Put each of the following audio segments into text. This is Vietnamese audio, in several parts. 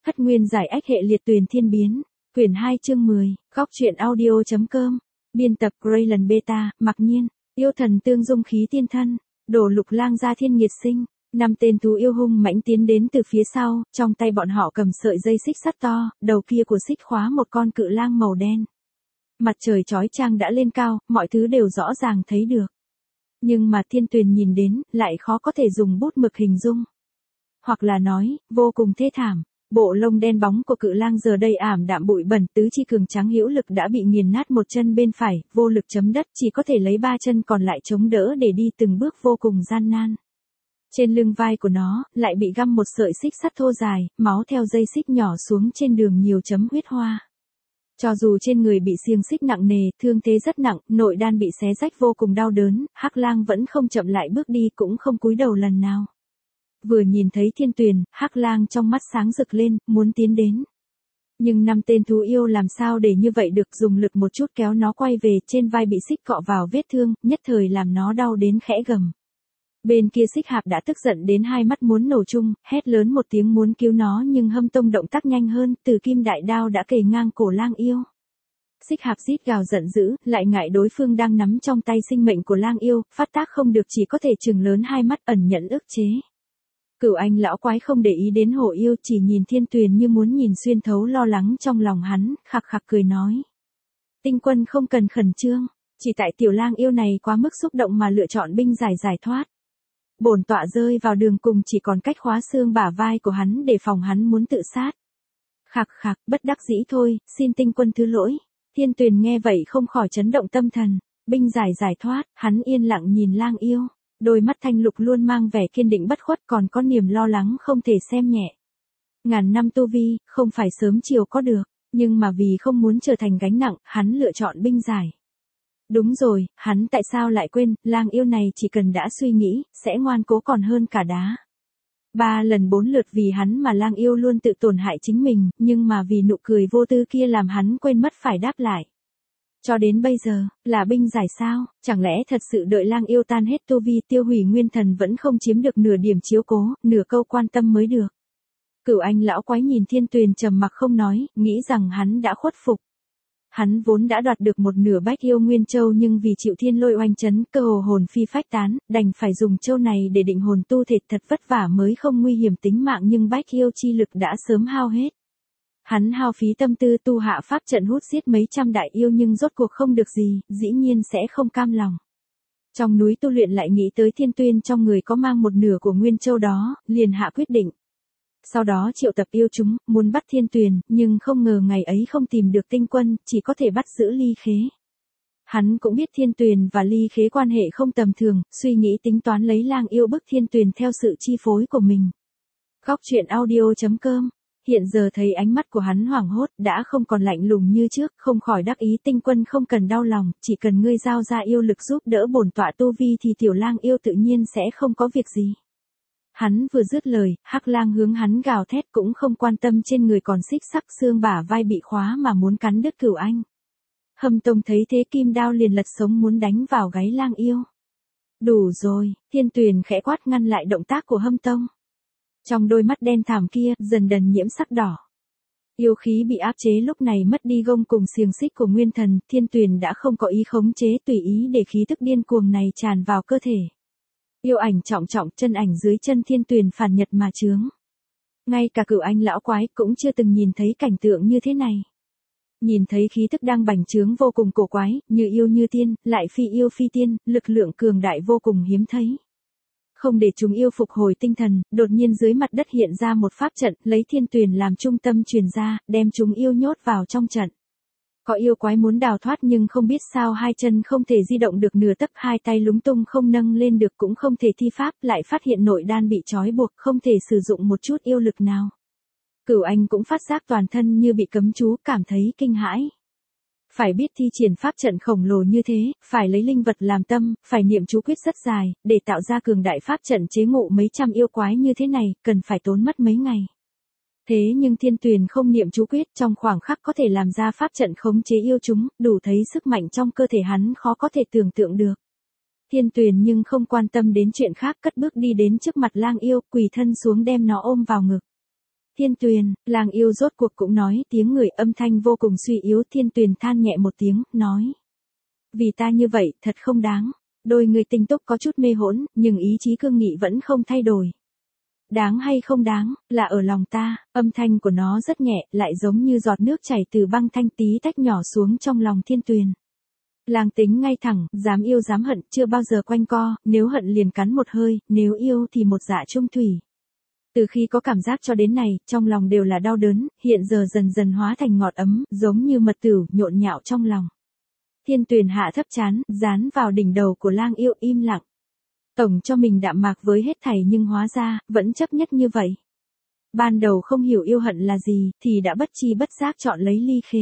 Hất nguyên giải ách hệ liệt tuyền thiên biến. Quyển 2 chương 10, góc truyện audio.com. Biên tập Graylan Beta, Mặc Nhiên. Yêu thần tương dung khí tiên thân. Đổ Lục Lang gia thiên nghiệt sinh. 5 tên thú yêu hung mãnh tiến đến từ phía sau, trong tay bọn họ cầm sợi dây xích sắt to, đầu kia của xích khóa một con cự lang màu đen. Mặt trời chói chang đã lên cao, mọi thứ đều rõ ràng thấy được. Nhưng mà Thiên Tuyền nhìn đến, lại khó có thể dùng bút mực hình dung. Hoặc là nói, vô cùng thê thảm. Bộ lông đen bóng của cự lang giờ đây ảm đạm bụi bẩn, tứ chi cường tráng hữu lực đã bị nghiền nát một chân bên phải, vô lực chấm đất, chỉ có thể lấy 3 chân còn lại chống đỡ để đi từng bước vô cùng gian nan. Trên lưng vai của nó, lại bị găm một sợi xích sắt thô dài, máu theo dây xích nhỏ xuống trên đường nhiều chấm huyết hoa. Cho dù trên người bị xiềng xích nặng nề, thương thế rất nặng, nội đan bị xé rách vô cùng đau đớn, Hắc Lang vẫn không chậm lại bước đi cũng không cúi đầu lần nào. Vừa nhìn thấy Thiên Tuyền, Hắc Lang trong mắt sáng rực lên, muốn tiến đến. Nhưng 5 tên thú yêu làm sao để như vậy được, dùng lực một chút kéo nó quay về, trên vai bị xích cọ vào vết thương, nhất thời làm nó đau đến khẽ gầm. Bên kia Xích Hạp đã tức giận đến hai mắt muốn nổ chung, hét lớn một tiếng muốn cứu nó nhưng Hâm Tông động tác nhanh hơn, Từ Kim đại đao đã kề ngang cổ lang yêu. Xích Hạp rít gào giận dữ, lại ngại đối phương đang nắm trong tay sinh mệnh của lang yêu, phát tác không được chỉ có thể trừng lớn hai mắt ẩn nhẫn ức chế. Cửu Anh lão quái không để ý đến hổ yêu, chỉ nhìn Thiên Tuyền như muốn nhìn xuyên thấu lo lắng trong lòng hắn, khặc khặc cười nói. Tinh Quân không cần khẩn trương, chỉ tại tiểu lang yêu này quá mức xúc động mà lựa chọn binh giải thoát. Bổn tọa rơi vào đường cùng chỉ còn cách khóa xương bả vai của hắn để phòng hắn muốn tự sát. Khặc khặc, bất đắc dĩ thôi, xin Tinh Quân thứ lỗi. Thiên Tuyền nghe vậy không khỏi chấn động tâm thần. Binh giải thoát, hắn yên lặng nhìn lang yêu. Đôi mắt thanh lục luôn mang vẻ kiên định bất khuất, còn có niềm lo lắng không thể xem nhẹ. Ngàn năm tu vi, không phải sớm chiều có được, nhưng mà vì không muốn trở thành gánh nặng, hắn lựa chọn binh giải. Đúng rồi, hắn tại sao lại quên, lang yêu này chỉ cần đã suy nghĩ, sẽ ngoan cố còn hơn cả đá. 3 lần 4 lượt vì hắn mà lang yêu luôn tự tổn hại chính mình, nhưng mà vì nụ cười vô tư kia làm hắn quên mất phải đáp lại. Cho đến bây giờ, là binh giải sao, chẳng lẽ thật sự đợi lang yêu tan hết tu vi tiêu hủy nguyên thần vẫn không chiếm được nửa điểm chiếu cố, nửa câu quan tâm mới được. Cửu Anh lão quái nhìn Thiên Tuyền trầm mặc không nói, nghĩ rằng hắn đã khuất phục. Hắn vốn đã đoạt được một nửa Bách Yêu Nguyên Châu nhưng vì chịu thiên lôi oanh chấn, cơ hồ hồn phi phách tán, đành phải dùng châu này để định hồn tu thể, thật vất vả mới không nguy hiểm tính mạng nhưng Bách Yêu chi lực đã sớm hao hết. Hắn hao phí tâm tư tu hạ pháp trận hút giết mấy trăm đại yêu nhưng rốt cuộc không được gì, dĩ nhiên sẽ không cam lòng. Trong núi tu luyện lại nghĩ tới Thiên Tuyên trong người có mang một nửa của Nguyên Châu đó, liền hạ quyết định. Sau đó triệu tập yêu chúng, muốn bắt Thiên Tuyền, nhưng không ngờ ngày ấy không tìm được Tinh Quân, chỉ có thể bắt giữ Ly Khế. Hắn cũng biết Thiên Tuyền và Ly Khế quan hệ không tầm thường, suy nghĩ tính toán lấy lang yêu bức Thiên Tuyền theo sự chi phối của mình. Góc truyện audio.com. Hiện giờ thấy ánh mắt của hắn hoảng hốt, đã không còn lạnh lùng như trước, không khỏi đắc ý. Tinh Quân không cần đau lòng, chỉ cần ngươi giao ra yêu lực giúp đỡ bổn tọa tu vi thì tiểu lang yêu tự nhiên sẽ không có việc gì. Hắn vừa dứt lời, Hắc Lang hướng hắn gào thét cũng không quan tâm trên người còn xích sắc xương bả vai bị khóa mà muốn cắn đứt Cửu Anh. Hâm Tông thấy thế kim đao liền lật sống muốn đánh vào gáy lang yêu. Đủ rồi, Thiên Tuyền khẽ quát ngăn lại động tác của Hâm Tông. Trong đôi mắt đen thẳm kia, dần dần nhiễm sắc đỏ. Yêu khí bị áp chế lúc này mất đi gông cùng xiềng xích của nguyên thần, Thiên Tuyền đã không có ý khống chế, tùy ý để khí tức điên cuồng này tràn vào cơ thể. Yêu ảnh trọng trọng, chân ảnh dưới chân Thiên Tuyền phản nhật mà chướng. Ngay cả Cửu Anh lão quái cũng chưa từng nhìn thấy cảnh tượng như thế này. Nhìn thấy khí tức đang bành trướng vô cùng cổ quái, như yêu như tiên, lại phi yêu phi tiên, lực lượng cường đại vô cùng hiếm thấy. Không để chúng yêu phục hồi tinh thần, đột nhiên dưới mặt đất hiện ra một pháp trận, lấy Thiên Tuyền làm trung tâm truyền ra, đem chúng yêu nhốt vào trong trận. Có yêu quái muốn đào thoát nhưng không biết sao hai chân không thể di động được nửa tấc, hai tay lúng tung không nâng lên được cũng không thể thi pháp, lại phát hiện nội đan bị trói buộc, không thể sử dụng một chút yêu lực nào. Cửu Anh cũng phát giác toàn thân như bị cấm chú, cảm thấy kinh hãi. Phải biết thi triển pháp trận khổng lồ như thế, phải lấy linh vật làm tâm, phải niệm chú quyết rất dài, để tạo ra cường đại pháp trận chế ngự mấy trăm yêu quái như thế này, cần phải tốn mất mấy ngày. Thế nhưng Thiên Tuyền không niệm chú quyết, trong khoảng khắc có thể làm ra pháp trận khống chế yêu chúng, đủ thấy sức mạnh trong cơ thể hắn khó có thể tưởng tượng được. Thiên Tuyền nhưng không quan tâm đến chuyện khác, cất bước đi đến trước mặt lang yêu, quỳ thân xuống đem nó ôm vào ngực. Thiên Tuyền, lang yêu rốt cuộc cũng nói tiếng người, âm thanh vô cùng suy yếu. Thiên Tuyền than nhẹ một tiếng, nói. Vì ta như vậy, thật không đáng. Đôi người tinh túc có chút mê hỗn, nhưng ý chí cương nghị vẫn không thay đổi. Đáng hay không đáng, là ở lòng ta. Âm thanh của nó rất nhẹ, lại giống như giọt nước chảy từ băng thanh tí tách nhỏ xuống trong lòng Thiên Tuyền. Lang tính ngay thẳng, dám yêu dám hận, chưa bao giờ quanh co, nếu hận liền cắn một hơi, nếu yêu thì một dạ trung thủy. Từ khi có cảm giác cho đến này, trong lòng đều là đau đớn, hiện giờ dần dần hóa thành ngọt ấm, giống như mật tửu, nhộn nhạo trong lòng. Thiên Tuyền hạ thấp trán, dán vào đỉnh đầu của lang yêu, im lặng. Tổng cho mình đạm mạc với hết thảy nhưng hóa ra, vẫn chấp nhất như vậy. Ban đầu không hiểu yêu hận là gì, thì đã bất chi bất giác chọn lấy ly khế.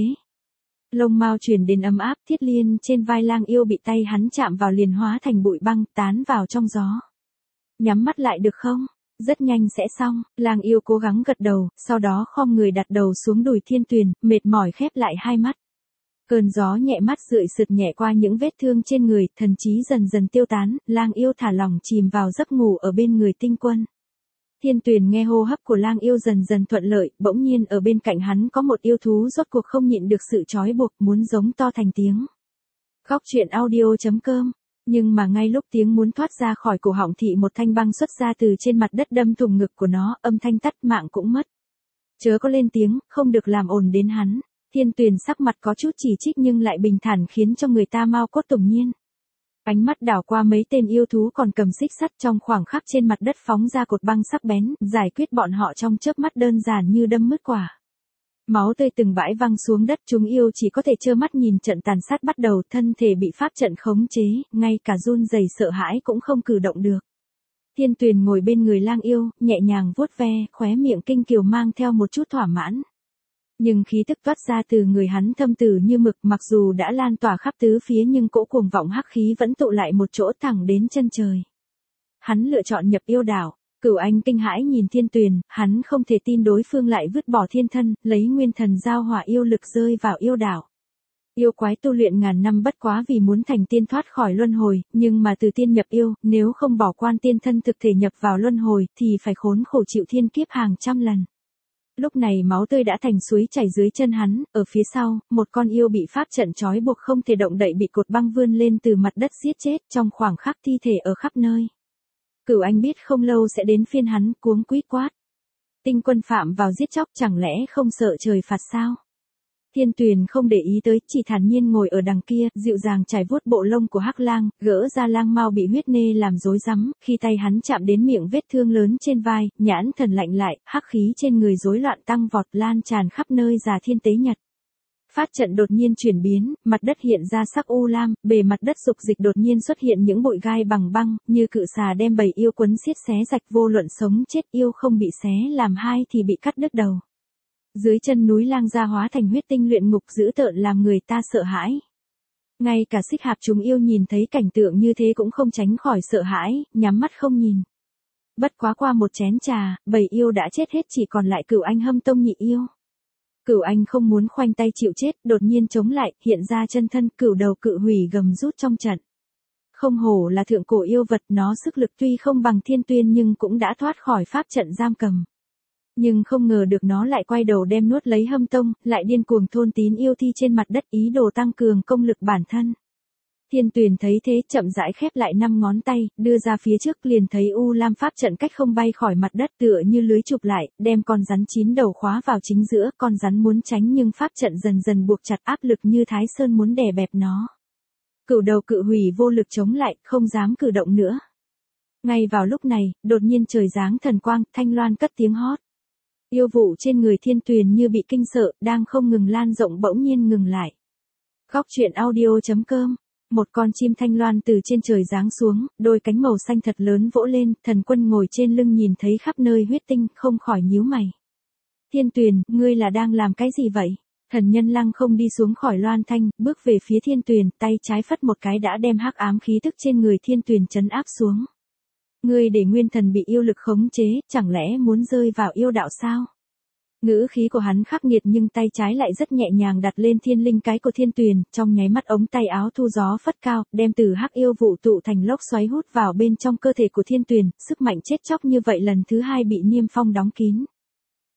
Lông mao truyền đến ấm áp, Thiết Liên trên vai lang yêu bị tay hắn chạm vào liền hóa thành bụi băng, tán vào trong gió. Nhắm mắt lại được không? Rất nhanh sẽ xong. Lang yêu cố gắng gật đầu, sau đó khom người đặt đầu xuống đùi Thiên Tuyền, mệt mỏi khép lại hai mắt. Cơn gió nhẹ mắt rượi sượt nhẹ qua những vết thương trên người, thần trí dần dần tiêu tán, lang yêu thả lỏng chìm vào giấc ngủ ở bên người Tinh Quân. Thiên Tuyền nghe hô hấp của lang yêu dần dần thuận lợi, bỗng nhiên ở bên cạnh hắn có một yêu thú rốt cuộc không nhịn được sự trói buộc, muốn giống to thành tiếng. Góc truyện audio.com. Nhưng mà ngay lúc tiếng muốn thoát ra khỏi cổ họng thì một thanh băng xuất ra từ trên mặt đất đâm thủng ngực của nó, âm thanh tắt, mạng cũng mất. Chớ có lên tiếng, không được làm ồn đến hắn. Thiên Tuyền sắc mặt có chút chỉ trích nhưng lại bình thản khiến cho người ta mau cốt tủng nhiên. Ánh mắt đảo qua mấy tên yêu thú còn cầm xích sắt, trong khoảng khắc trên mặt đất phóng ra cột băng sắc bén, giải quyết bọn họ trong chớp mắt đơn giản như đâm mứt quả. Máu tươi từng bãi văng xuống đất, chúng yêu chỉ có thể trơ mắt nhìn trận tàn sát bắt đầu, thân thể bị pháp trận khống chế, ngay cả run rẩy sợ hãi cũng không cử động được. Thiên Tuyền ngồi bên người lang yêu, nhẹ nhàng vuốt ve, khóe miệng kinh kiều mang theo một chút thỏa mãn. Nhưng khí tức toát ra từ người hắn thâm tử như mực, mặc dù đã lan tỏa khắp tứ phía nhưng cỗ cuồng vọng hắc khí vẫn tụ lại một chỗ thẳng đến chân trời. Hắn lựa chọn nhập yêu đảo. Cửu Anh kinh hãi nhìn Thiên Tuyền, hắn không thể tin đối phương lại vứt bỏ thiên thân, lấy nguyên thần giao hỏa yêu lực rơi vào yêu đảo. Yêu quái tu luyện ngàn năm bất quá vì muốn thành tiên thoát khỏi luân hồi, nhưng mà từ tiên nhập yêu, nếu không bỏ quan tiên thân thực thể nhập vào luân hồi, thì phải khốn khổ chịu thiên kiếp hàng trăm lần. Lúc này máu tươi đã thành suối chảy dưới chân hắn, ở phía sau, một con yêu bị pháp trận trói buộc không thể động đậy bị cột băng vươn lên từ mặt đất giết chết, trong khoảng khắc thi thể ở khắp nơi. Cửu Anh biết không lâu sẽ đến phiên hắn, cuống quýt quát. Tinh Quân phạm vào giết chóc, chẳng lẽ không sợ trời phạt sao? Thiên Tuyền không để ý tới, chỉ thản nhiên ngồi ở đằng kia, dịu dàng trải vuốt bộ lông của hắc lang, gỡ ra lang mao bị huyết nê làm rối rắm, khi tay hắn chạm đến miệng vết thương lớn trên vai, nhãn thần lạnh lại, hắc khí trên người rối loạn tăng vọt lan tràn khắp nơi già thiên tế nhật. Phát trận đột nhiên chuyển biến, mặt đất hiện ra sắc u lam, bề mặt đất dục dịch đột nhiên xuất hiện những bụi gai bằng băng, như cự xà đem bầy yêu quấn xiết xé rạch, vô luận sống chết yêu không bị xé làm hai thì bị cắt đứt đầu. Dưới chân núi lang gia hóa thành huyết tinh luyện ngục dữ tợn làm người ta sợ hãi. Ngay cả Xích Hạp chúng yêu nhìn thấy cảnh tượng như thế cũng không tránh khỏi sợ hãi, nhắm mắt không nhìn. Bất quá qua một chén trà, bầy yêu đã chết hết, chỉ còn lại Cửu Anh Hâm Tông nhị yêu. Cửu Anh không muốn khoanh tay chịu chết, đột nhiên chống lại, hiện ra chân thân, cửu đầu cự hủy gầm rút trong trận. Không hổ là thượng cổ yêu vật, nó sức lực tuy không bằng Thiên Tuyên nhưng cũng đã thoát khỏi pháp trận giam cầm. Nhưng không ngờ được nó lại quay đầu đem nuốt lấy Hâm Tông, lại điên cuồng thôn tín yêu thi trên mặt đất, ý đồ tăng cường công lực bản thân. Thiên Tuyền thấy thế, chậm rãi khép lại 5 ngón tay, đưa ra phía trước, liền thấy U Lam pháp trận cách không bay khỏi mặt đất, tựa như lưới chụp lại, đem con rắn 9 đầu khóa vào chính giữa, con rắn muốn tránh nhưng pháp trận dần dần buộc chặt, áp lực như Thái Sơn muốn đè bẹp nó. Cửu đầu cự hủy vô lực chống lại, không dám cử động nữa. Ngay vào lúc này, đột nhiên trời giáng thần quang, thanh loan cất tiếng hót. Yêu vụ trên người Thiên Tuyền như bị kinh sợ, đang không ngừng lan rộng bỗng nhiên ngừng lại. Góc truyện audio.com. Một con chim thanh loan từ trên trời giáng xuống, đôi cánh màu xanh thật lớn vỗ lên, Thần Quân ngồi trên lưng nhìn thấy khắp nơi huyết tinh, không khỏi nhíu mày. Thiên Tuyền, ngươi là đang làm cái gì vậy? Thần Nhân Lăng không đi xuống khỏi loan thanh, bước về phía Thiên Tuyền, tay trái phất một cái đã đem hắc ám khí tức trên người Thiên Tuyền trấn áp xuống. Ngươi để nguyên thần bị yêu lực khống chế, chẳng lẽ muốn rơi vào yêu đạo sao? Ngữ khí của hắn khắc nghiệt nhưng tay trái lại rất nhẹ nhàng đặt lên thiên linh cái của Thiên Tuyền, trong nháy mắt ống tay áo thu gió phất cao, đem từ hắc yêu vụ tụ thành lốc xoáy hút vào bên trong cơ thể của Thiên Tuyền, sức mạnh chết chóc như vậy lần thứ hai bị niêm phong đóng kín.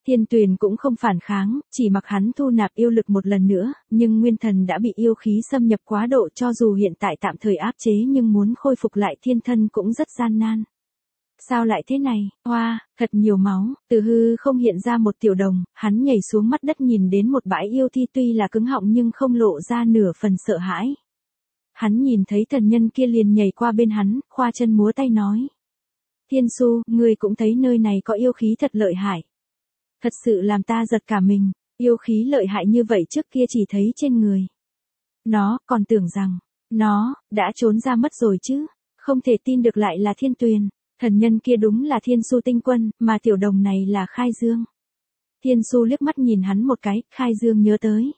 Thiên Tuyền cũng không phản kháng, chỉ mặc hắn thu nạp yêu lực một lần nữa, nhưng nguyên thần đã bị yêu khí xâm nhập quá độ, cho dù hiện tại tạm thời áp chế nhưng muốn khôi phục lại thiên thân cũng rất gian nan. Sao lại thế này, hoa, thật nhiều máu, từ hư không hiện ra một tiểu đồng, hắn nhảy xuống mặt đất nhìn đến một bãi yêu thi tuy là cứng họng nhưng không lộ ra nửa phần sợ hãi. Hắn nhìn thấy thần nhân kia liền nhảy qua bên hắn, khoa chân múa tay nói. Thiên Su, ngươi cũng thấy nơi này có yêu khí thật lợi hại. Thật sự làm ta giật cả mình, yêu khí lợi hại như vậy trước kia chỉ thấy trên người. Nó, còn tưởng rằng, nó, đã trốn ra mất rồi chứ, không thể tin được lại là Thiên Tuyền. Thần nhân kia đúng là Thiên Su tinh quân, mà tiểu đồng này là Khai Dương. Thiên Su liếc mắt nhìn hắn một cái, Khai Dương nhớ tới.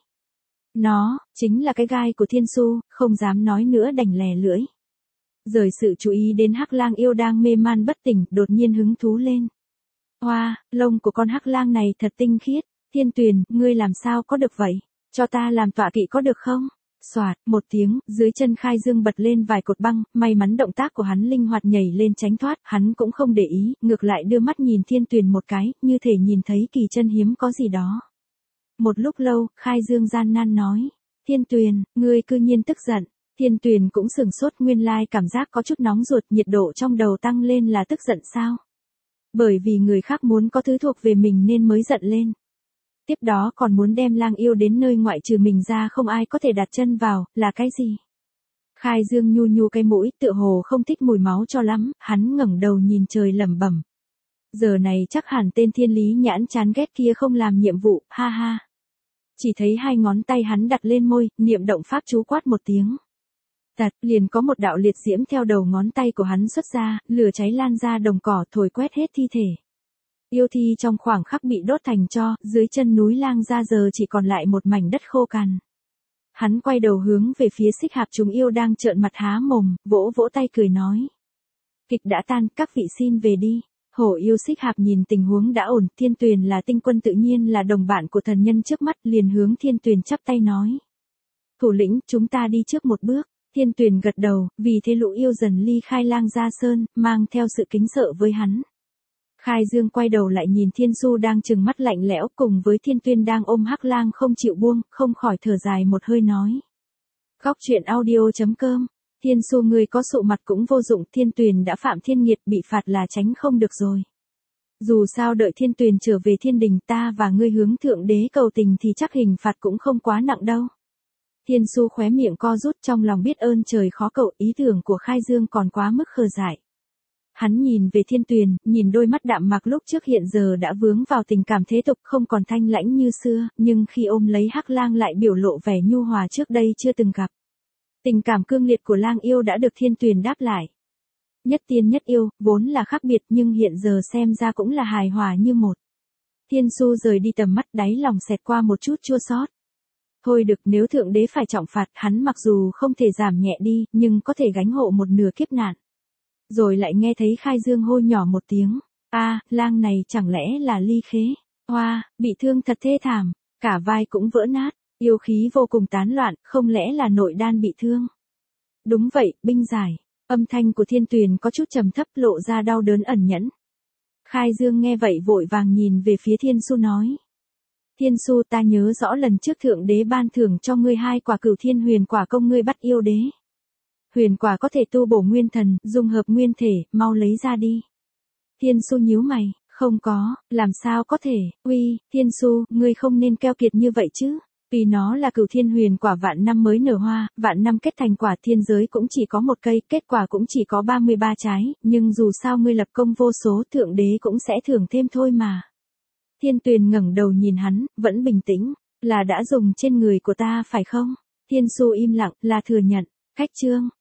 Nó, chính là cái gai của Thiên Su, không dám nói nữa đành lè lưỡi. Rời sự chú ý đến Hắc Lang yêu đang mê man bất tỉnh, đột nhiên hứng thú lên. Hoa, lông của con Hắc Lang này thật tinh khiết, Thiên Tuyền, ngươi làm sao có được vậy? Cho ta làm tọa kỵ có được không? Xoạt, một tiếng, dưới chân Khai Dương bật lên vài cột băng, may mắn động tác của hắn linh hoạt nhảy lên tránh thoát, hắn cũng không để ý, ngược lại đưa mắt nhìn Thiên Tuyền một cái, như thể nhìn thấy kỳ chân hiếm có gì đó. Một lúc lâu, Khai Dương gian nan nói, Thiên Tuyền, ngươi cư nhiên tức giận. Thiên Tuyền cũng sửng sốt, nguyên lai cảm giác có chút nóng ruột, nhiệt độ trong đầu tăng lên là tức giận sao? Bởi vì người khác muốn có thứ thuộc về mình nên mới giận lên. Tiếp đó còn muốn đem lang yêu đến nơi ngoại trừ mình ra không ai có thể đặt chân vào, là cái gì? Khai Dương nhu nhu cái mũi, tựa hồ không thích mùi máu cho lắm, hắn ngẩng đầu nhìn trời lẩm bẩm. Giờ này chắc hẳn tên Thiên Lý Nhãn chán ghét kia không làm nhiệm vụ, ha ha. Chỉ thấy hai ngón tay hắn đặt lên môi, niệm động pháp chú quát một tiếng. Tạt, liền có một đạo liệt diễm theo đầu ngón tay của hắn xuất ra, lửa cháy lan ra đồng cỏ thổi quét hết thi thể. Yêu thi trong khoảng khắc bị đốt thành tro, dưới chân núi Lang Gia giờ chỉ còn lại một mảnh đất khô cằn. Hắn quay đầu hướng về phía Xích Hạp chúng yêu đang trợn mặt há mồm, vỗ vỗ tay cười nói. Kịch đã tan, các vị xin về đi. Hổ yêu Xích Hạp nhìn tình huống đã ổn, Thiên Tuyền là tinh quân tự nhiên là đồng bạn của thần nhân trước mắt, liền hướng Thiên Tuyền chắp tay nói. Thủ lĩnh, chúng ta đi trước một bước. Thiên Tuyền gật đầu, vì thế lũ yêu dần ly khai Lang Gia Sơn, mang theo sự kính sợ với hắn. Khai Dương quay đầu lại nhìn Thiên Su đang trừng mắt lạnh lẽo cùng với Thiên Tuyên đang ôm Hắc Lang không chịu buông, không khỏi thở dài một hơi nói. Góc truyện audio.com, Thiên Su người có sụ mặt cũng vô dụng, Thiên Tuyền đã phạm thiên nghiệt bị phạt là tránh không được rồi. Dù sao đợi Thiên Tuyền trở về thiên đình ta và ngươi hướng thượng đế cầu tình thì chắc hình phạt cũng không quá nặng đâu. Thiên Su khóe miệng co rút trong lòng biết ơn trời khó cầu, ý tưởng của Khai Dương còn quá mức khờ dại. Hắn nhìn về Thiên Tuyền, nhìn đôi mắt đạm mạc lúc trước hiện giờ đã vướng vào tình cảm thế tục không còn thanh lãnh như xưa, nhưng khi ôm lấy Hắc Lang lại biểu lộ vẻ nhu hòa trước đây chưa từng gặp. Tình cảm cương liệt của Lang yêu đã được Thiên Tuyền đáp lại. Nhất tiên nhất yêu, vốn là khác biệt nhưng hiện giờ xem ra cũng là hài hòa như một. Thiên Su rời đi tầm mắt đáy lòng xẹt qua một chút chua xót. Thôi được, nếu thượng đế phải trọng phạt hắn mặc dù không thể giảm nhẹ đi nhưng có thể gánh hộ một nửa kiếp nạn. Rồi lại nghe thấy Khai Dương hô nhỏ một tiếng. Lang này chẳng lẽ là Ly Khế? Hoa, bị thương thật thê thảm, cả vai cũng vỡ nát, yêu khí vô cùng tán loạn, không lẽ là nội đan bị thương? Đúng vậy, binh giải. Âm thanh của Thiên Tuyền có chút trầm thấp lộ ra đau đớn ẩn nhẫn. Khai Dương nghe vậy vội vàng nhìn về phía Thiên Su nói. Thiên Su, ta nhớ rõ lần trước thượng đế ban thưởng cho ngươi 2 quả Cửu Thiên Huyền Quả công ngươi bắt yêu đế. Huyền quả có thể tu bổ nguyên thần, dung hợp nguyên thể, mau lấy ra đi. Thiên Su nhíu mày, không có, làm sao có thể, uy, Thiên Su, ngươi không nên keo kiệt như vậy chứ. Vì nó là Cửu Thiên Huyền Quả vạn năm mới nở hoa, vạn năm kết thành quả, thiên giới cũng chỉ có một cây, kết quả cũng chỉ có 33 trái, nhưng dù sao ngươi lập công vô số, thượng đế cũng sẽ thưởng thêm thôi mà. Thiên Tuyền ngẩng đầu nhìn hắn, vẫn bình tĩnh, là đã dùng trên người của ta phải không? Thiên Su im lặng, là thừa nhận. Cách chương